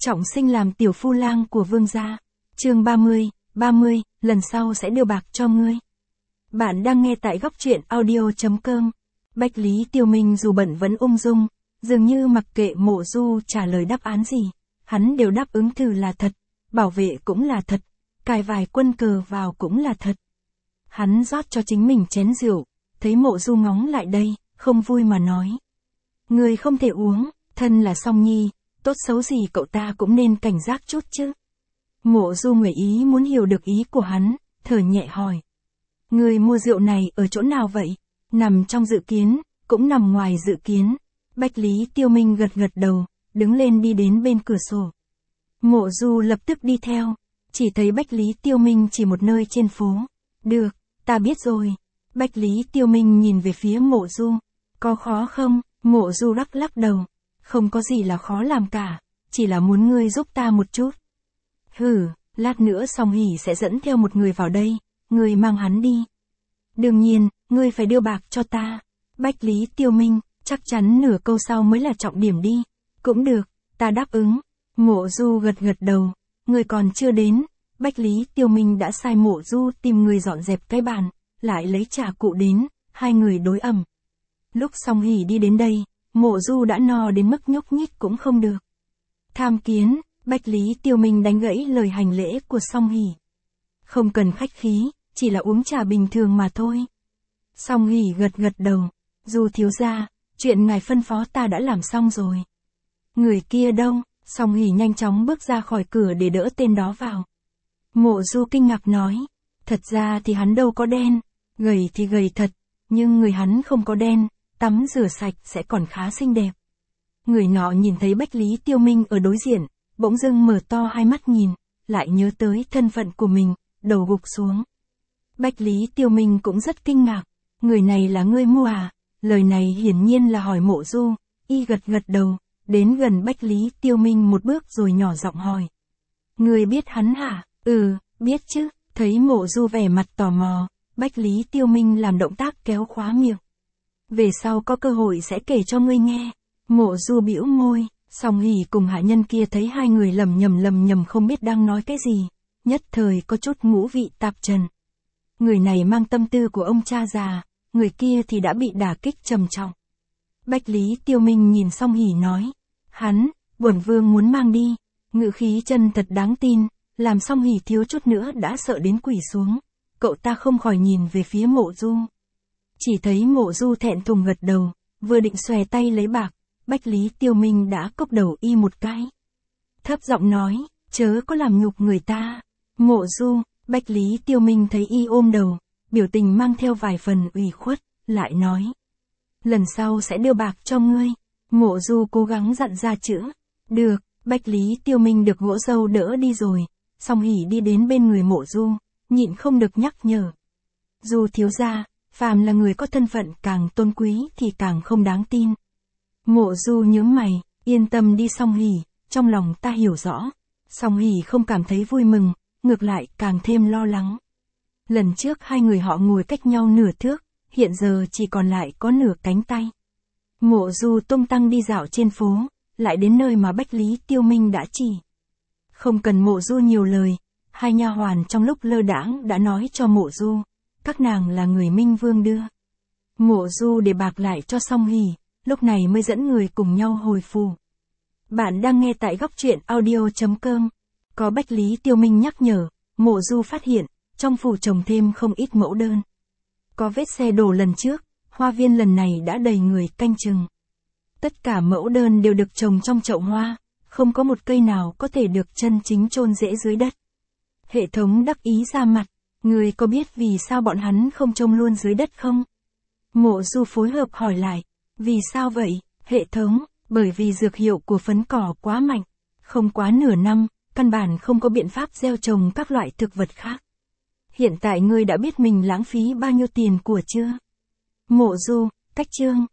Trọng sinh làm tiểu phu lang của vương gia. Chương 30, lần sau sẽ đưa bạc cho ngươi. Bạn đang nghe tại góc truyện audio.com. Bách Lý Tiêu Minh dù bận vẫn ung dung, dường như mặc kệ Mộ Du trả lời đáp án gì, hắn đều đáp ứng thử là thật, bảo vệ cũng là thật, cài vài quân cờ vào cũng là thật. Hắn rót cho chính mình chén rượu, thấy Mộ Du ngóng lại đây, không vui mà nói. Ngươi không thể uống, thân là song nhi, tốt xấu gì cậu ta cũng nên cảnh giác chút chứ. Mộ Du người ý muốn hiểu được ý của hắn, thở nhẹ hỏi. Ngươi mua rượu này ở chỗ nào vậy? Nằm trong dự kiến, cũng nằm ngoài dự kiến. Bách Lý Tiêu Minh gật gật đầu, đứng lên đi đến bên cửa sổ. Mộ Du lập tức đi theo, chỉ thấy Bách Lý Tiêu Minh chỉ một nơi trên phố. Được, ta biết rồi. Bách Lý Tiêu Minh nhìn về phía Mộ Du. Có khó không? Mộ Du lắc đầu. Không có gì là khó làm cả, chỉ là muốn ngươi giúp ta một chút. Hử, lát nữa Song Hỷ sẽ dẫn theo một người vào đây, ngươi mang hắn đi. Đương nhiên, ngươi phải đưa bạc cho ta. Bách Lý Tiêu Minh, chắc chắn nửa câu sau mới là trọng điểm đi. Cũng được, ta đáp ứng. Mộ Du gật đầu, ngươi còn chưa đến. Bách Lý Tiêu Minh đã sai Mộ Du tìm người dọn dẹp cái bàn, lại lấy trà cụ đến, hai người đối ẩm. Lúc Song Hỷ đi đến đây, Mộ Du đã no đến mức nhúc nhích cũng không được. Tham kiến, Bách Lý Tiêu Minh đánh gãy lời hành lễ của Song Hỷ. Không cần khách khí, chỉ là uống trà bình thường mà thôi. Song Hỷ gật đầu, Du thiếu gia, chuyện ngài phân phó ta đã làm xong rồi. Người kia đâu? Song Hỷ nhanh chóng bước ra khỏi cửa để đỡ tên đó vào. Mộ Du kinh ngạc nói, thật ra thì hắn đâu có đen, gầy thì gầy thật, nhưng người hắn không có đen, tắm rửa sạch sẽ còn khá xinh đẹp. Người nọ nhìn thấy Bách Lý Tiêu Minh ở đối diện, bỗng dưng mở to hai mắt nhìn, lại nhớ tới thân phận của mình, đầu gục xuống. Bách Lý Tiêu Minh cũng rất kinh ngạc, người này là ngươi mua à? Lời này hiển nhiên là hỏi Mộ Du, y gật đầu, đến gần Bách Lý Tiêu Minh một bước rồi nhỏ giọng hỏi. Ngươi biết hắn hả? Ừ, biết chứ. Thấy Mộ Du vẻ mặt tò mò, Bách Lý Tiêu Minh làm động tác kéo khóa miệng. Về sau có cơ hội sẽ kể cho ngươi nghe. Mộ Du bĩu môi, Song Hỷ cùng hạ nhân kia thấy hai người lầm nhầm không biết đang nói cái gì, nhất thời có chút ngũ vị tạp trần. Người này mang tâm tư của ông cha già, người kia thì đã bị đả kích trầm trọng. Bách Lý Tiêu Minh nhìn Song Hỷ nói, hắn, bổn vương muốn mang đi. Ngữ khí chân thật đáng tin, làm Song Hỷ thiếu chút nữa đã sợ đến quỳ xuống. Cậu ta không khỏi nhìn về phía Mộ Du. Chỉ thấy Mộ Du thẹn thùng gật đầu, vừa định xòe tay lấy bạc, Bách Lý Tiêu Minh đã cốc đầu y một cái. Thấp giọng nói, chớ có làm nhục người ta. Mộ Du, Bách Lý Tiêu Minh thấy y ôm đầu, biểu tình mang theo vài phần ủy khuất, lại nói. Lần sau sẽ đưa bạc cho ngươi. Mộ Du cố gắng dặn ra chữ. Được, Bách Lý Tiêu Minh được gỗ dâu đỡ đi rồi. Song Hỷ đi đến bên người Mộ Du, nhịn không được nhắc nhở. Du thiếu gia, phàm là người có thân phận càng tôn quý thì càng không đáng tin. Mộ Du nhướng mày, yên tâm đi Song Hỷ, trong lòng ta hiểu rõ. Song Hỷ không cảm thấy vui mừng, ngược lại càng thêm lo lắng. Lần trước hai người họ ngồi cách nhau nửa thước, hiện giờ chỉ còn lại có nửa cánh tay. Mộ Du tung tăng đi dạo trên phố, lại đến nơi mà Bách Lý Tiêu Minh đã chỉ. Không cần Mộ Du nhiều lời, hai nha hoàn trong lúc lơ đãng đã nói cho Mộ Du, các nàng là người Minh Vương đưa. Mộ Du để bạc lại cho Song Hỷ, lúc này mới dẫn người cùng nhau hồi phù. Bạn đang nghe tại góc truyện audio.com. Có Bách Lý Tiêu Minh nhắc nhở, Mộ Du phát hiện, trong phủ trồng thêm không ít mẫu đơn. Có vết xe đổ lần trước, hoa viên lần này đã đầy người canh chừng. Tất cả mẫu đơn đều được trồng trong chậu hoa, không có một cây nào có thể được chân chính chôn rễ dưới đất. Hệ thống đắc ý ra mặt, người có biết vì sao bọn hắn không trồng luôn dưới đất không? Mộ Du phối hợp hỏi lại, vì sao vậy, hệ thống? Bởi vì dược hiệu của phấn cỏ quá mạnh, không quá nửa năm, căn bản không có biện pháp gieo trồng các loại thực vật khác. Hiện tại ngươi đã biết mình lãng phí bao nhiêu tiền của chưa? Mộ Du, cách chương.